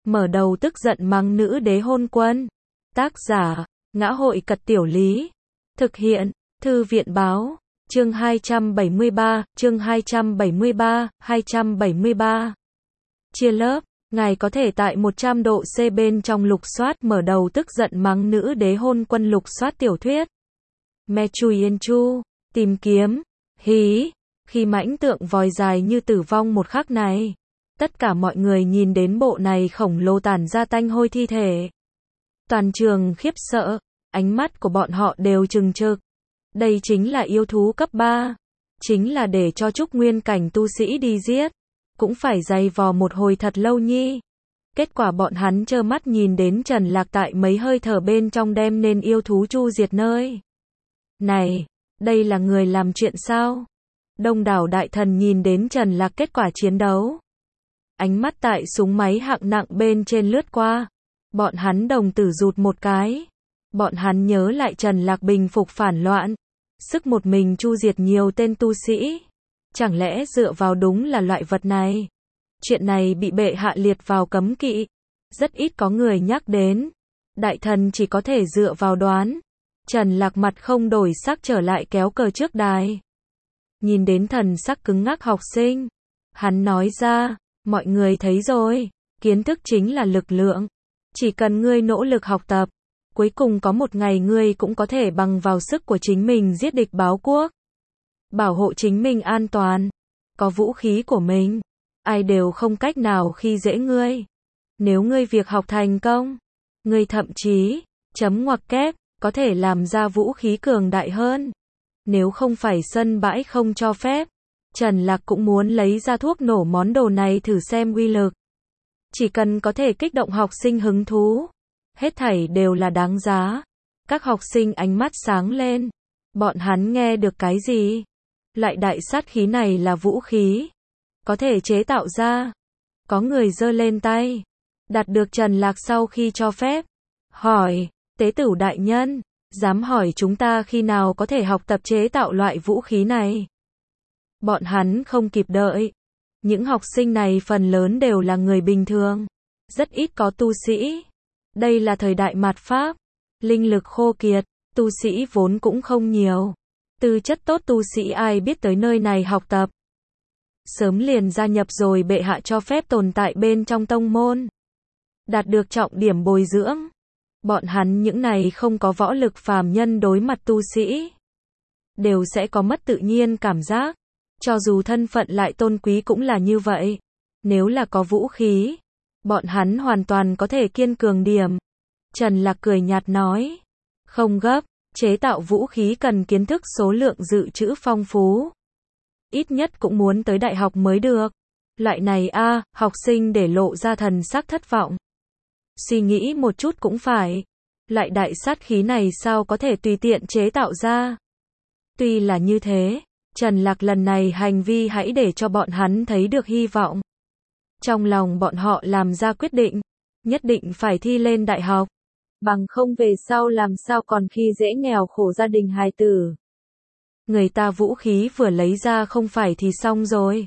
mở đầu tức giận mắng nữ đế hôn quân. Tác giả, Ngã hội Cật Tiểu Lý. Thực hiện, Thư viện Báo. Chương 273, chương 273. Chia lớp, ngài có thể tại 100 độ C bên trong lục soát mở đầu tức giận mắng nữ đế hôn quân lục soát tiểu thuyết. Me Chui Yên Chu, tìm kiếm, hí, khi mãnh tượng vòi dài như tử vong một khắc này. Tất cả mọi người nhìn đến bộ này khổng lồ tản ra tanh hôi thi thể. Toàn trường khiếp sợ, ánh mắt của bọn họ đều trừng trực. Đây chính là yêu thú cấp 3. Chính là để cho trúc nguyên cảnh tu sĩ đi giết. Cũng phải dày vò một hồi thật lâu nhi. Kết quả bọn hắn trơ mắt nhìn đến Trần Lạc tại mấy hơi thở bên trong đem nên yêu thú chu diệt nơi. Này, đây là người làm chuyện sao? Đông đảo đại thần nhìn đến Trần Lạc kết quả chiến đấu. Ánh mắt tại súng máy hạng nặng bên trên lướt qua. Bọn hắn đồng tử rụt một cái. Bọn hắn nhớ lại Trần Lạc bình phục phản loạn. Sức một mình chu diệt nhiều tên tu sĩ. Chẳng lẽ dựa vào đúng là loại vật này? Chuyện này bị bệ hạ liệt vào cấm kỵ. Rất ít có người nhắc đến. Đại thần chỉ có thể dựa vào đoán. Trần Lạc mặt không đổi sắc trở lại kéo cờ trước đài. Nhìn đến thần sắc cứng ngắc học sinh. Hắn nói ra, mọi người thấy rồi. Kiến thức chính là lực lượng. Chỉ cần ngươi nỗ lực học tập. Cuối cùng có một ngày ngươi cũng có thể bằng vào sức của chính mình giết địch báo quốc. Bảo hộ chính mình an toàn. Có vũ khí của mình. Ai đều không cách nào khi dễ ngươi. Nếu ngươi việc học thành công. Ngươi thậm chí, chấm ngoặc kép, có thể làm ra vũ khí cường đại hơn. Nếu không phải sân bãi không cho phép. Trần Lạc cũng muốn lấy ra thuốc nổ món đồ này thử xem uy lực. Chỉ cần có thể kích động học sinh hứng thú. Hết thảy đều là đáng giá. Các học sinh ánh mắt sáng lên. Bọn hắn nghe được cái gì? Loại đại sát khí này là vũ khí. Có thể chế tạo ra. Có người giơ lên tay. Đạt được Trần Lạc sau khi cho phép. Hỏi, tế tửu đại nhân, dám hỏi chúng ta khi nào có thể học tập chế tạo loại vũ khí này? Bọn hắn không kịp đợi. Những học sinh này phần lớn đều là người bình thường. Rất ít có tu sĩ. Đây là thời đại mạt Pháp. Linh lực khô kiệt. Tu sĩ vốn cũng không nhiều. Tư chất tốt tu sĩ ai biết tới nơi này học tập. Sớm liền gia nhập rồi bệ hạ cho phép tồn tại bên trong tông môn. Đạt được trọng điểm bồi dưỡng. Bọn hắn những này không có võ lực phàm nhân đối mặt tu sĩ. Đều sẽ có mất tự nhiên cảm giác. Cho dù thân phận lại tôn quý cũng là như vậy. Nếu là có vũ khí. Bọn hắn hoàn toàn có thể kiên cường điểm. Trần Lạc cười nhạt nói. Không gấp. Chế tạo vũ khí cần kiến thức số lượng dự trữ phong phú. Ít nhất cũng muốn tới đại học mới được. Loại này học sinh để lộ ra thần sắc thất vọng. Suy nghĩ một chút cũng phải. Loại đại sát khí này sao có thể tùy tiện chế tạo ra. Tuy là như thế, Trần Lạc lần này hành vi hãy để cho bọn hắn thấy được hy vọng. Trong lòng bọn họ làm ra quyết định. Nhất định phải thi lên đại học. Bằng không về sau làm sao còn khi dễ nghèo khổ gia đình hài tử. Người ta vũ khí vừa lấy ra không phải thì xong rồi.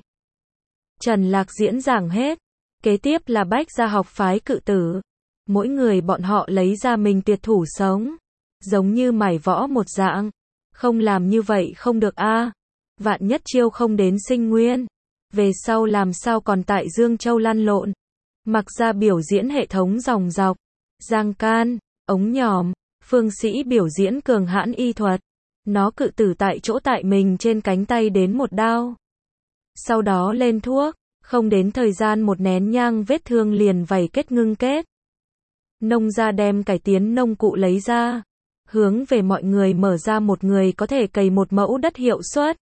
Trần Lạc diễn giảng hết. Kế tiếp là Bách gia học phái cự tử. Mỗi người bọn họ lấy ra mình tuyệt thủ sống. Giống như mải võ một dạng. Không làm như vậy không được Vạn nhất chiêu không đến sinh nguyên. Về sau làm sao còn tại Dương Châu lăn lộn. Mặc ra biểu diễn hệ thống dòng dọc. Giang can, ống nhòm, phương sĩ biểu diễn cường hãn y thuật. Nó cự tử tại chỗ tại mình trên cánh tay đến một đao. Sau đó lên thuốc, không đến thời gian một nén nhang vết thương liền vảy kết ngưng kết. Nông gia đem cải tiến nông cụ lấy ra. Hướng về mọi người mở ra một người có thể cày một mẫu đất hiệu suất.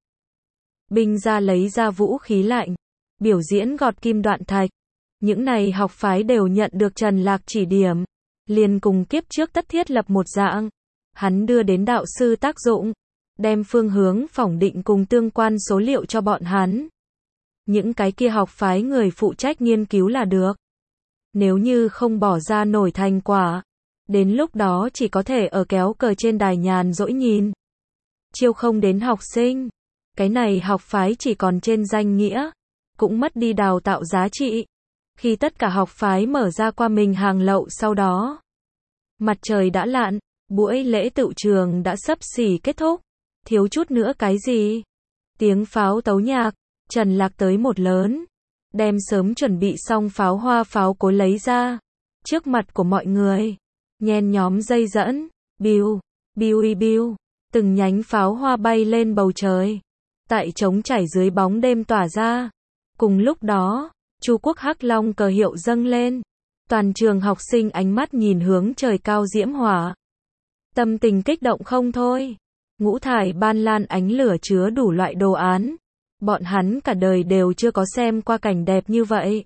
Binh gia lấy ra vũ khí lạnh. Biểu diễn gọt kim đoạn thạch. Những này học phái đều nhận được Trần Lạc chỉ điểm. Liền cùng kiếp trước tất thiết lập một dạng. Hắn đưa đến đạo sư tác dụng. Đem phương hướng phỏng định cùng tương quan số liệu cho bọn hắn. Những cái kia học phái người phụ trách nghiên cứu là được. Nếu như không bỏ ra nổi thành quả. Đến lúc đó chỉ có thể ở kéo cờ trên đài nhàn dỗi nhìn. Chiêu không đến học sinh. Cái này học phái chỉ còn trên danh nghĩa. Cũng mất đi đào tạo giá trị. Khi tất cả học phái mở ra qua mình hàng lậu sau đó, mặt trời đã lặn, buổi lễ tựu trường đã xấp xỉ kết thúc. Thiếu chút nữa cái gì? Tiếng pháo tấu nhạc, Trần Lạc tới một lớn, đem sớm chuẩn bị xong pháo hoa pháo cối lấy ra, trước mặt của mọi người, nhen nhóm dây dẫn, biu, biu biu, từng nhánh pháo hoa bay lên bầu trời, tại trống trải dưới bóng đêm tỏa ra. Cùng lúc đó, Chu Quốc Hắc Long cờ hiệu dâng lên, toàn trường học sinh ánh mắt nhìn hướng trời cao diễm hỏa, tâm tình kích động không thôi. Ngũ thải ban lan ánh lửa chứa đủ loại đồ án, bọn hắn cả đời đều chưa có xem qua cảnh đẹp như vậy.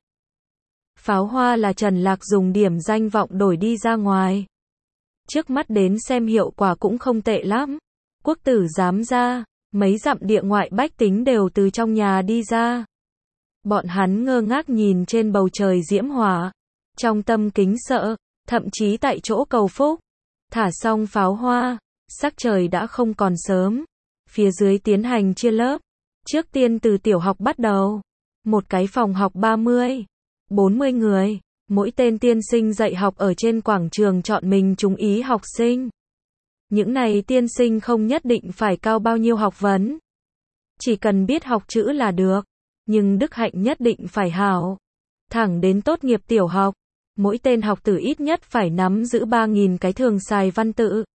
Pháo hoa là Trần Lạc dùng điểm danh vọng đổi đi ra ngoài. Trước mắt đến xem hiệu quả cũng không tệ lắm. Quốc tử giám ra, mấy dặm địa ngoại bách tính đều từ trong nhà đi ra. Bọn hắn ngơ ngác nhìn trên bầu trời diễm hỏa, trong tâm kính sợ, thậm chí tại chỗ cầu phúc. Thả xong pháo hoa, sắc trời đã không còn sớm. Phía dưới tiến hành chia lớp. Trước tiên từ tiểu học bắt đầu. Một cái phòng học 30, 40 người. Mỗi tên tiên sinh dạy học ở trên quảng trường chọn mình trúng ý học sinh. Những này tiên sinh không nhất định phải cao bao nhiêu học vấn. Chỉ cần biết học chữ là được. Nhưng đức hạnh nhất định phải hảo. Thẳng đến tốt nghiệp tiểu học, mỗi tên học tử ít nhất phải nắm giữ 3.000 cái thường xài văn tự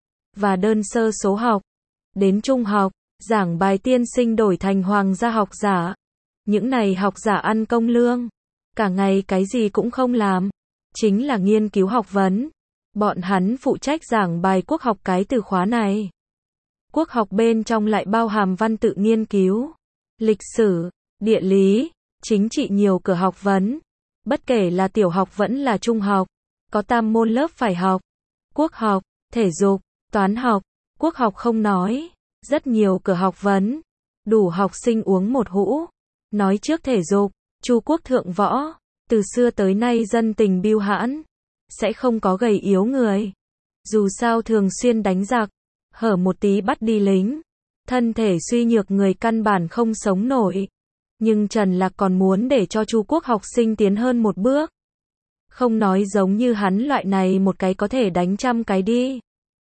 và đơn sơ số học. Đến trung học, giảng bài tiên sinh đổi thành hoàng gia học giả. Những này học giả ăn công lương, cả ngày cái gì cũng không làm, chính là nghiên cứu học vấn. Bọn hắn phụ trách giảng bài quốc học cái từ khóa này. Quốc học bên trong lại bao hàm văn tự nghiên cứu, lịch sử, địa lý, chính trị nhiều cửa học vấn. Bất kể là tiểu học vẫn là trung học, có tam môn lớp phải học. Quốc học, thể dục, toán học, quốc học không nói, rất nhiều cửa học vấn, đủ học sinh uống một hũ. Nói trước thể dục, Chu Quốc thượng võ, từ xưa tới nay dân tình bưu hãn, sẽ không có gầy yếu người. Dù sao thường xuyên đánh giặc, hở một tí bắt đi lính, thân thể suy nhược người căn bản không sống nổi. Nhưng Trần Lạc còn muốn để cho Chu Quốc học sinh tiến hơn một bước. Không nói giống như hắn loại này một cái có thể đánh 100 cái đi.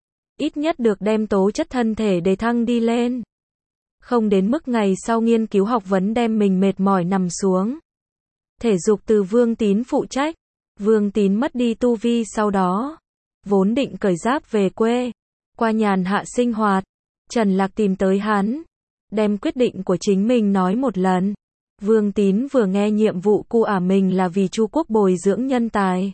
Ít nhất được đem tố chất thân thể đề thăng đi lên. Không đến mức ngày sau nghiên cứu học vấn đem mình mệt mỏi nằm xuống. Thể dục từ Vương Tín phụ trách. Vương Tín mất đi tu vi sau đó, vốn định cởi giáp về quê, qua nhàn hạ sinh hoạt. Trần Lạc tìm tới hắn, đem quyết định của chính mình nói một lần. Vương Tín vừa nghe nhiệm vụ của mình là vì Chu Quốc bồi dưỡng nhân tài.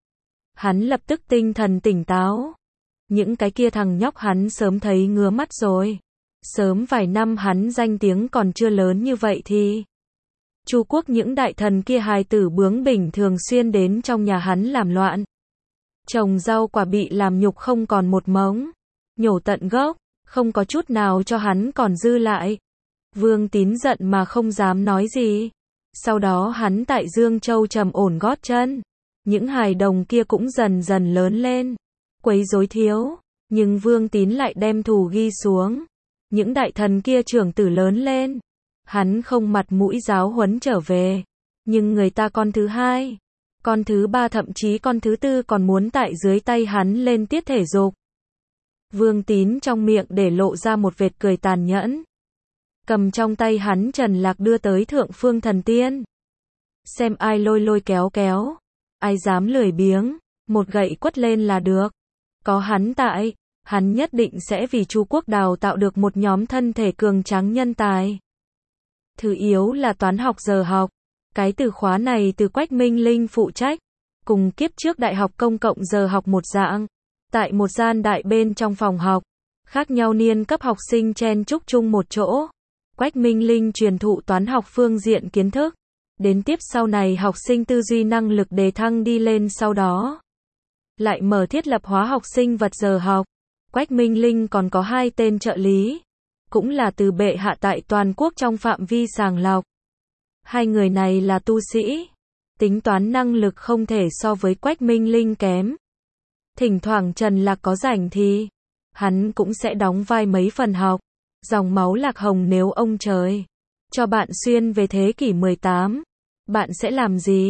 Hắn lập tức tinh thần tỉnh táo. Những cái kia thằng nhóc hắn sớm thấy ngứa mắt rồi. Sớm vài năm hắn danh tiếng còn chưa lớn như vậy thì Chu Quốc những đại thần kia hài tử bướng bỉnh thường xuyên đến trong nhà hắn làm loạn. Trồng rau quả bị làm nhục không còn một mống. Nhổ tận gốc, không có chút nào cho hắn còn dư lại. Vương Tín giận mà không dám nói gì. Sau đó hắn tại Dương Châu trầm ổn gót chân. Những hài đồng kia cũng dần dần lớn lên. Quấy rối thiếu, nhưng Vương Tín lại đem thù ghi xuống. Những đại thần kia trưởng tử lớn lên. Hắn không mặt mũi giáo huấn trở về. Nhưng người ta con thứ hai, con thứ ba thậm chí con thứ tư còn muốn tại dưới tay hắn lên tiết thể dục. Vương Tín trong miệng để lộ ra một vệt cười tàn nhẫn. Cầm trong tay hắn Trần Lạc đưa tới Thượng Phương Thần Tiên. Xem ai lôi lôi kéo kéo, ai dám lười biếng, một gậy quất lên là được. Có hắn tại, hắn nhất định sẽ vì Chu Quốc đào tạo được một nhóm thân thể cường tráng nhân tài. Thứ yếu là toán học giờ học. Cái từ khóa này từ Quách Minh Linh phụ trách, cùng kiếp trước đại học công cộng giờ học một dạng. Tại một gian đại bên trong phòng học, khác nhau niên cấp học sinh chen chúc chung một chỗ. Quách Minh Linh truyền thụ toán học phương diện kiến thức. Đến tiếp sau này học sinh tư duy năng lực đề thăng đi lên sau đó. Lại mở thiết lập hóa học sinh vật giờ học. Quách Minh Linh còn có 2 tên trợ lý. Cũng là từ bệ hạ tại toàn quốc trong phạm vi sàng lọc. 2 người này là tu sĩ. Tính toán năng lực không thể so với Quách Minh Linh kém. Thỉnh thoảng Trần Lạc có rảnh thì hắn cũng sẽ đóng vai mấy phần học. Dòng máu Lạc Hồng nếu ông trời cho bạn xuyên về thế kỷ 18, bạn sẽ làm gì?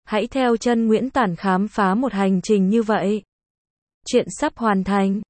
Hãy theo chân Nguyễn Tản khám phá một hành trình như vậy. Chuyện sắp hoàn thành.